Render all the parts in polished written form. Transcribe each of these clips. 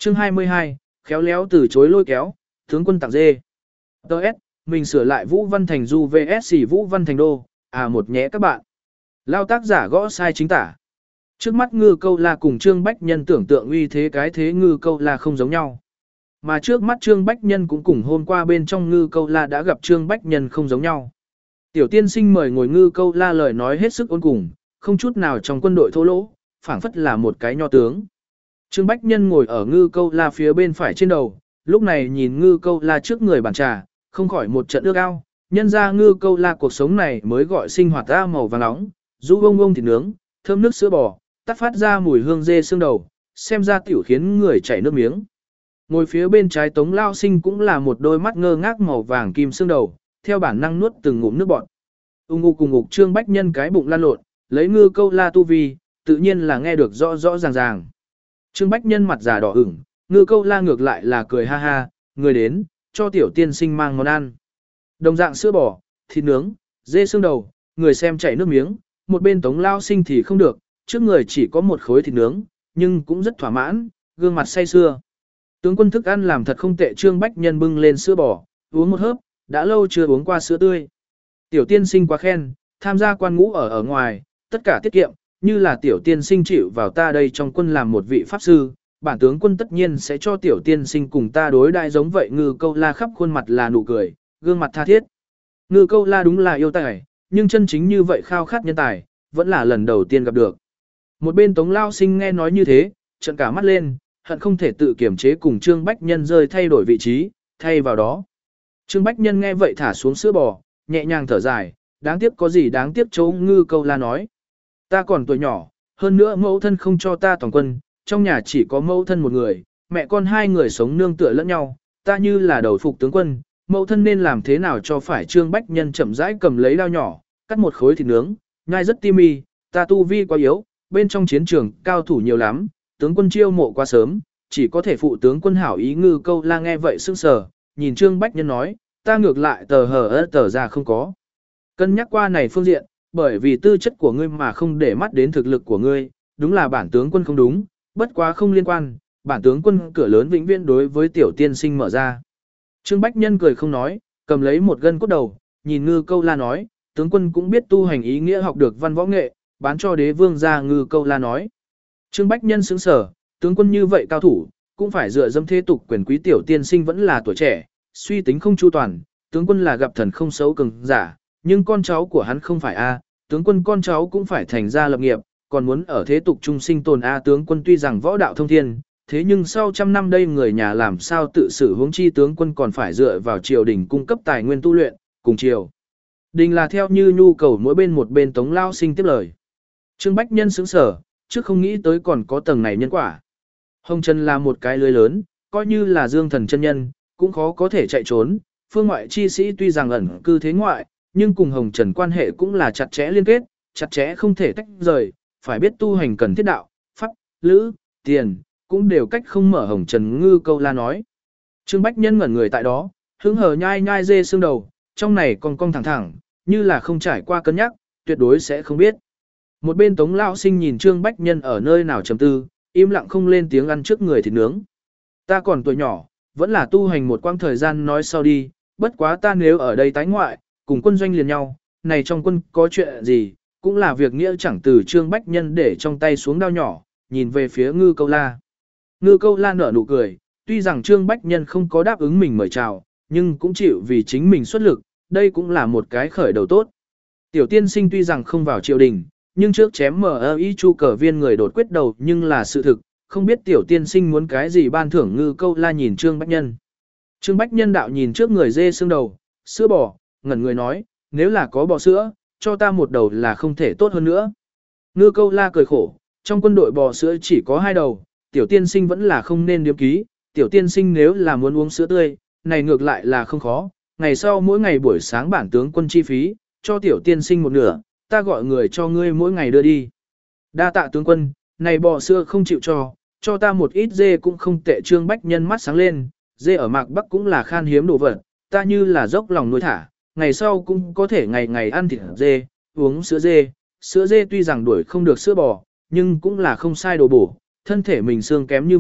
Chương 22, khéo léo từ chối lôi kéo, tướng quân tặng dê. Đợt, mình sửa lại Vũ Văn Thành Du VS Vũ Văn Thành Đô, một nhé các bạn. Lao tác giả gõ sai chính tả. Trước mắt Ngư Câu La cùng Trương Bách Nhân tưởng tượng uy thế cái thế Ngư Câu La không giống nhau. Mà trước mắt Trương Bách Nhân cũng cùng hôm qua bên trong Ngư Câu La đã gặp Trương Bách Nhân không giống nhau. Tiểu tiên sinh mời ngồi Ngư Câu La lời nói hết sức ôn cùng, không chút nào trong quân đội thô lỗ, phảng phất là một cái nho tướng. Trương Bách Nhân ngồi ở Ngư Câu La phía bên phải trên đầu, lúc này nhìn Ngư Câu La trước người bàn trà, không khỏi một trận ước ao, nhân ra Ngư Câu La cuộc sống này mới gọi sinh hoạt ra màu vàng nóng, du bông bông thịt nướng, thơm nước sữa bò, tắt phát ra mùi hương dê xương đầu, xem ra tiểu khiến người chảy nước miếng. Ngồi phía bên trái Tống Lao Sinh cũng là một đôi mắt ngơ ngác màu vàng kim xương đầu, theo bản năng nuốt từng ngụm nước bọt. Cùng ngục Trương Bách Nhân cái bụng lan lộn, lấy Ngư Câu La tu vi, tự nhiên là nghe được rõ rõ ràng ràng. Trương Bách Nhân mặt già đỏ ửng, Ngư Câu La ngược lại là cười ha ha, người đến, cho tiểu tiên sinh mang món ăn. Đồng dạng sữa bò, thịt nướng, dê xương đầu, người xem chảy nước miếng, một bên Tống Lao Sinh thì không được, trước người chỉ có một khối thịt nướng, nhưng cũng rất thỏa mãn, gương mặt say sưa. Tướng quân thức ăn làm thật không tệ. Trương Bách Nhân bưng lên sữa bò, uống một hớp, đã lâu chưa uống qua sữa tươi. Tiểu tiên sinh quá khen, tham gia quan ngũ ở ngoài, tất cả tiết kiệm, như là tiểu tiên sinh chịu vào ta đây trong quân làm một vị pháp sư, bản tướng quân tất nhiên sẽ cho tiểu tiên sinh cùng ta đối đại giống vậy. Ngư Câu La khắp khuôn mặt là nụ cười, gương mặt tha thiết. Ngư Câu La đúng là yêu tài, nhưng chân chính như vậy khao khát nhân tài, vẫn là lần đầu tiên gặp được. Một bên Tống Lao Sinh nghe nói như thế, trợn cả mắt lên, hận không thể tự kiểm chế cùng Trương Bách Nhân rơi thay đổi vị trí, thay vào đó. Trương Bách Nhân nghe vậy thả xuống sữa bò, nhẹ nhàng thở dài, đáng tiếc có gì đáng tiếc. Chỗ Ngư Câu La nói, ta còn tuổi nhỏ, hơn nữa mẫu thân không cho ta toàn quân, trong nhà chỉ có mẫu thân một người, mẹ con hai người sống nương tựa lẫn nhau, ta như là đầu phục tướng quân, mẫu thân nên làm thế nào cho phải. Trương Bách Nhân chậm rãi cầm lấy dao nhỏ, cắt một khối thịt nướng, nhai rất ti mì, ta tu vi quá yếu, bên trong chiến trường cao thủ nhiều lắm, tướng quân chiêu mộ quá sớm, chỉ có thể phụ tướng quân hảo ý. Ngư Câu La nghe vậy sững sờ, nhìn Trương Bách Nhân nói, ta ngược lại tờ ra không có cân nhắc qua này phương diện, bởi vì tư chất của ngươi mà không để mắt đến thực lực của ngươi, đúng là bản tướng quân không đúng, bất quá không liên quan, bản tướng quân cửa lớn vĩnh viễn đối với tiểu tiên sinh mở ra. Trương Bách Nhân cười không nói, cầm lấy một gân cốt đầu, nhìn Ngư Câu La nói, tướng quân cũng biết tu hành ý nghĩa học được văn võ nghệ, bán cho đế vương ra. Ngư Câu La nói. Trương Bách Nhân sững sờ, tướng quân như vậy cao thủ, cũng phải dựa dẫm thế tục quyền quý, tiểu tiên sinh vẫn là tuổi trẻ, suy tính không chu toàn, tướng quân là gặp thần không xấu cường giả, nhưng con cháu của hắn không phải a, tướng quân con cháu cũng phải thành gia lập nghiệp, còn muốn ở thế tục trung sinh tồn a. Tướng quân tuy rằng võ đạo thông thiên, thế nhưng sau trăm năm đây người nhà làm sao tự xử, huống chi tướng quân còn phải dựa vào triều đình cung cấp tài nguyên tu luyện, cùng triều đình là theo như nhu cầu mỗi bên. Một bên Tống Lao Sinh tiếp lời. Trương Bách Nhân sững sờ, trước không nghĩ tới còn có tầng này nhân quả. Hồng Trần là một cái lưới lớn, coi như là Dương Thần chân nhân, cũng khó có thể chạy trốn. Phương ngoại chi sĩ tuy rằng ẩn cư thế ngoại, nhưng cùng Hồng Trần quan hệ cũng là chặt chẽ liên kết, chặt chẽ không thể tách rời, phải biết tu hành cần thiết đạo, pháp, lữ, tiền, cũng đều cách không mở. Hồng Trần. Ngư Câu La nói. Trương Bách Nhân ngẩn người tại đó, hứng hờ nhai nhai dê xương đầu, trong này còn cong thẳng thẳng, như là không trải qua cân nhắc, tuyệt đối sẽ không biết. Một bên Tống Lao Sinh nhìn Trương Bách Nhân ở nơi nào trầm tư, im lặng không lên tiếng ăn trước người thịt nướng. Ta còn tuổi nhỏ, vẫn là tu hành một quãng thời gian nói sau đi, bất quá ta nếu ở đây tái ngoại, cùng quân doanh liền nhau, này trong quân có chuyện gì, cũng là việc nghĩa chẳng từ. Trương Bách Nhân để trong tay xuống đao nhỏ, nhìn về phía Ngư Câu La. Ngư Câu La nở nụ cười, tuy rằng Trương Bách Nhân không có đáp ứng mình mời chào, nhưng cũng chịu vì chính mình xuất lực, đây cũng là một cái khởi đầu tốt. Tiểu tiên sinh tuy rằng không vào triều đình, nhưng trước chém MI Chu Cờ Viên người đột quyết đầu nhưng là sự thực, không biết tiểu tiên sinh muốn cái gì ban thưởng. Ngư Câu La nhìn Trương Bách Nhân. Trương Bách Nhân đạo nhìn trước người dê xương đầu, sữa bò, ngẩn người nói, nếu là có bò sữa, cho ta một đầu là không thể tốt hơn nữa. Ngư Câu La cười khổ, trong quân đội bò sữa chỉ có 2 đầu, tiểu tiên sinh vẫn là không nên điếm ký, tiểu tiên sinh nếu là muốn uống sữa tươi, này ngược lại là không khó, ngày sau mỗi ngày buổi sáng bản tướng quân chi phí, cho tiểu tiên sinh một nửa, ta gọi người cho ngươi mỗi ngày đưa đi. Đa tạ tướng quân, này bò sữa không chịu cho ta một ít dê cũng không tệ. Trương Bách Nhân mắt sáng lên, dê ở Mạc Bắc cũng là khan hiếm đồ vật, ta như là dốc lòng nuôi thả, ngày sau cũng có thể ngày ngày ăn thịt dê, uống sữa dê tuy rằng đuổi không được sữa bò, nhưng cũng là không sai đồ bổ, thân thể mình xương kém như vậy,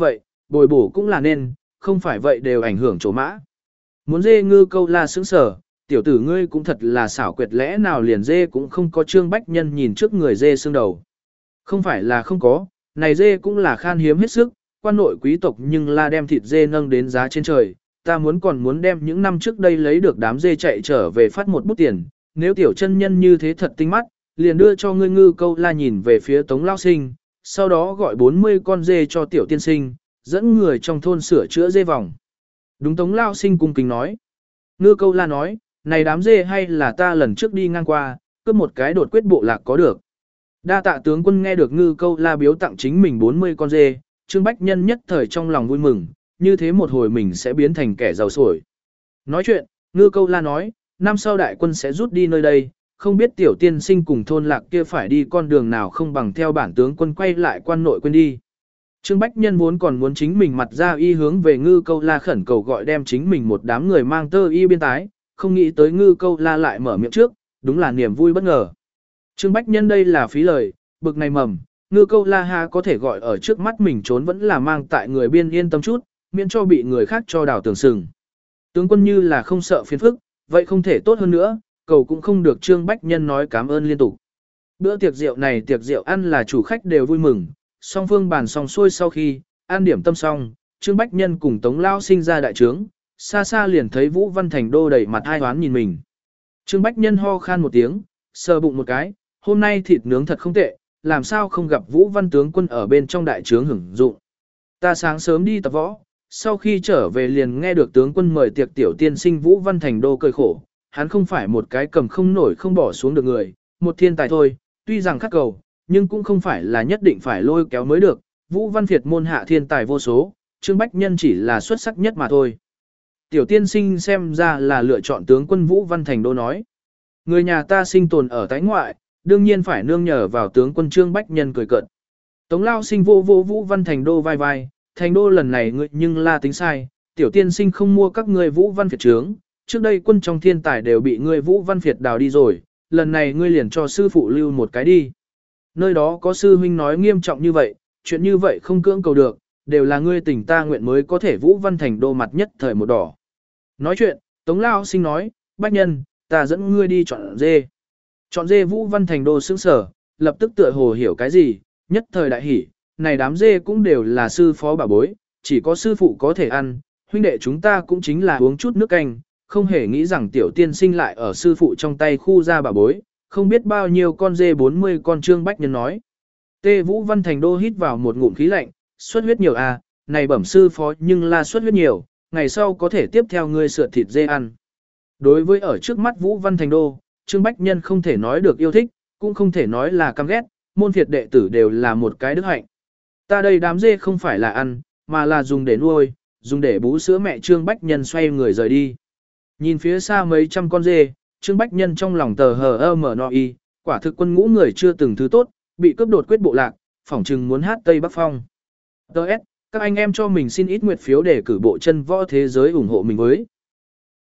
bồi bổ cũng là nên, không phải vậy đều ảnh hưởng chỗ mã. Muốn dê ngư câu la sững sở, tiểu tử ngươi cũng thật là xảo quyệt, lẽ nào liền dê cũng không có. Trương Bách Nhân nhìn trước người dê xương đầu. Không phải là không có, này dê cũng là khan hiếm hết sức, quan nội quý tộc nhưng la đem thịt dê nâng đến giá trên trời, ta còn muốn đem những năm trước đây lấy được đám dê chạy trở về phát một bút tiền, nếu tiểu chân nhân như thế thật tinh mắt, liền đưa cho ngươi ngư câu la nhìn về phía Tống Lao Sinh, sau đó gọi 40 con dê cho tiểu tiên sinh, dẫn người trong thôn sửa chữa dê vòng. Đúng, Tống Lao Sinh cung kính nói. Ngư câu la nói, này đám dê hay là ta lần trước đi ngang qua, cướp một cái đột quyết bộ lạc có được. Đa tạ tướng quân. Nghe được ngư câu la biếu tặng chính mình 40 con dê, Trương Bách Nhân nhất thời trong lòng vui mừng, như thế một hồi mình sẽ biến thành kẻ giàu sổi. Nói chuyện, ngư câu la nói, năm sau đại quân sẽ rút đi nơi đây, không biết tiểu tiên sinh cùng thôn lạc kia phải đi con đường nào, không bằng theo bản tướng quân quay lại quan nội quân đi. Trương Bách Nhân vốn còn muốn chính mình mặt ra y hướng về ngư câu la khẩn cầu gọi đem chính mình một đám người mang tơ y biên tái, không nghĩ tới ngư câu la lại mở miệng trước, đúng là niềm vui bất ngờ. Trương Bách Nhân đây là phí lời, bực này mầm, ngư câu la ha có thể gọi ở trước mắt mình trốn vẫn là mang tại người biên yên tâm chút, miễn cho bị người khác cho đào tường sừng. Tướng quân như là không sợ phiền phức, vậy không thể tốt hơn nữa, cầu cũng không được. Trương Bách Nhân nói cảm ơn liên tục. Bữa tiệc rượu này tiệc rượu ăn là chủ khách đều vui mừng, song phương bàn xong xuôi sau khi, ăn điểm tâm xong, Trương Bách Nhân cùng Tống Lao Sinh ra đại trướng, xa xa liền thấy Vũ Văn Thành Đô đẩy mặt hai đoán nhìn mình. Trương Bách Nhân ho khan một tiếng, sờ bụng một cái, hôm nay thịt nướng thật không tệ, làm sao không gặp Vũ Văn tướng quân ở bên trong đại trướng hưởng dụng. Ta sáng sớm đi tập võ, sau khi trở về liền nghe được tướng quân mời tiệc, tiểu tiên sinh Vũ Văn Thành Đô cười khổ, hắn không phải một cái cầm không nổi không bỏ xuống được người, một thiên tài thôi, tuy rằng khắc cầu, nhưng cũng không phải là nhất định phải lôi kéo mới được. Vũ Văn Việt môn hạ thiên tài vô số, Trương Bách Nhân chỉ là xuất sắc nhất mà thôi. Tiểu tiên sinh xem ra là lựa chọn tướng quân. Vũ Văn Thành Đô nói, người nhà ta sinh tồn ở tái ngoại, đương nhiên phải nương nhờ vào tướng quân. Trương Bách Nhân cười cợt. Tống Lao Sinh vô Vũ Văn Thành Đô vai vai, Thành Đô lần này ngươi nhưng la tính sai, tiểu tiên sinh không mua các ngươi Vũ Văn Việt trướng, trước đây quân trong thiên tài đều bị ngươi Vũ Văn Việt đào đi rồi, lần này ngươi liền cho sư phụ lưu một cái đi. Nơi đó có sư huynh nói nghiêm trọng như vậy, chuyện như vậy không cưỡng cầu được, đều là ngươi tình ta nguyện mới có thể. Vũ Văn Thành Đô mặt nhất thời một đỏ. Nói chuyện, Tống Lao Sinh nói, Bách Nhân, ta dẫn ngươi đi chọn dê. Chọn dê. Vũ Văn Thành Đô sững sở, lập tức tựa hồ hiểu cái gì, nhất thời đại hỉ, này đám dê cũng đều là sư phó bà bối, chỉ có sư phụ có thể ăn, huynh đệ chúng ta cũng chính là uống chút nước canh, không hề nghĩ rằng tiểu tiên sinh lại ở sư phụ trong tay khu ra bà bối, không biết bao nhiêu con dê 40 con. Trương Bách Nhân nói. Tê Vũ Văn Thành Đô hít vào một ngụm khí lạnh, xuất huyết nhiều à, này bẩm sư phó nhưng là xuất huyết nhiều, ngày sau có thể tiếp theo ngươi sửa thịt dê ăn. Đối với ở trước mắt Vũ Văn Thành Đô, Trương Bách Nhân không thể nói được yêu thích, cũng không thể nói là căm ghét, môn phiệt đệ tử đều là một cái đức hạnh. Ta đây đám dê không phải là ăn, mà là dùng để nuôi, dùng để bú sữa mẹ. Trương Bách Nhân xoay người rời đi. Nhìn phía xa mấy trăm con dê, Trương Bách Nhân trong lòng tờ hờ mở no y, quả thực quân ngũ người chưa từng thứ tốt, bị cướp đột quyết bộ lạc, phỏng chừng muốn hát Tây Bắc Phong. Đợt, các anh em cho mình xin ít nguyệt phiếu để cử bộ chân võ thế giới ủng hộ mình với.